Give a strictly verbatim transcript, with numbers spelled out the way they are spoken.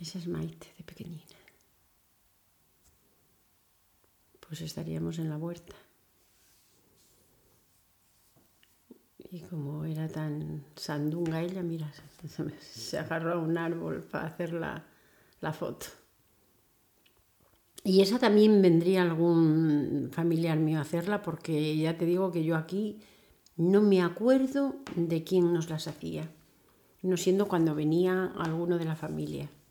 Esa es Maite de pequeñina. Pues estaríamos en la huerta. Y como era tan sandunga ella, mira, se agarró a un árbol para hacer la, la foto. Y esa también vendría algún familiar mío a hacerla, porque ya te digo que yo aquí no me acuerdo de quién nos las hacía, no siendo cuando venía alguno de la familia.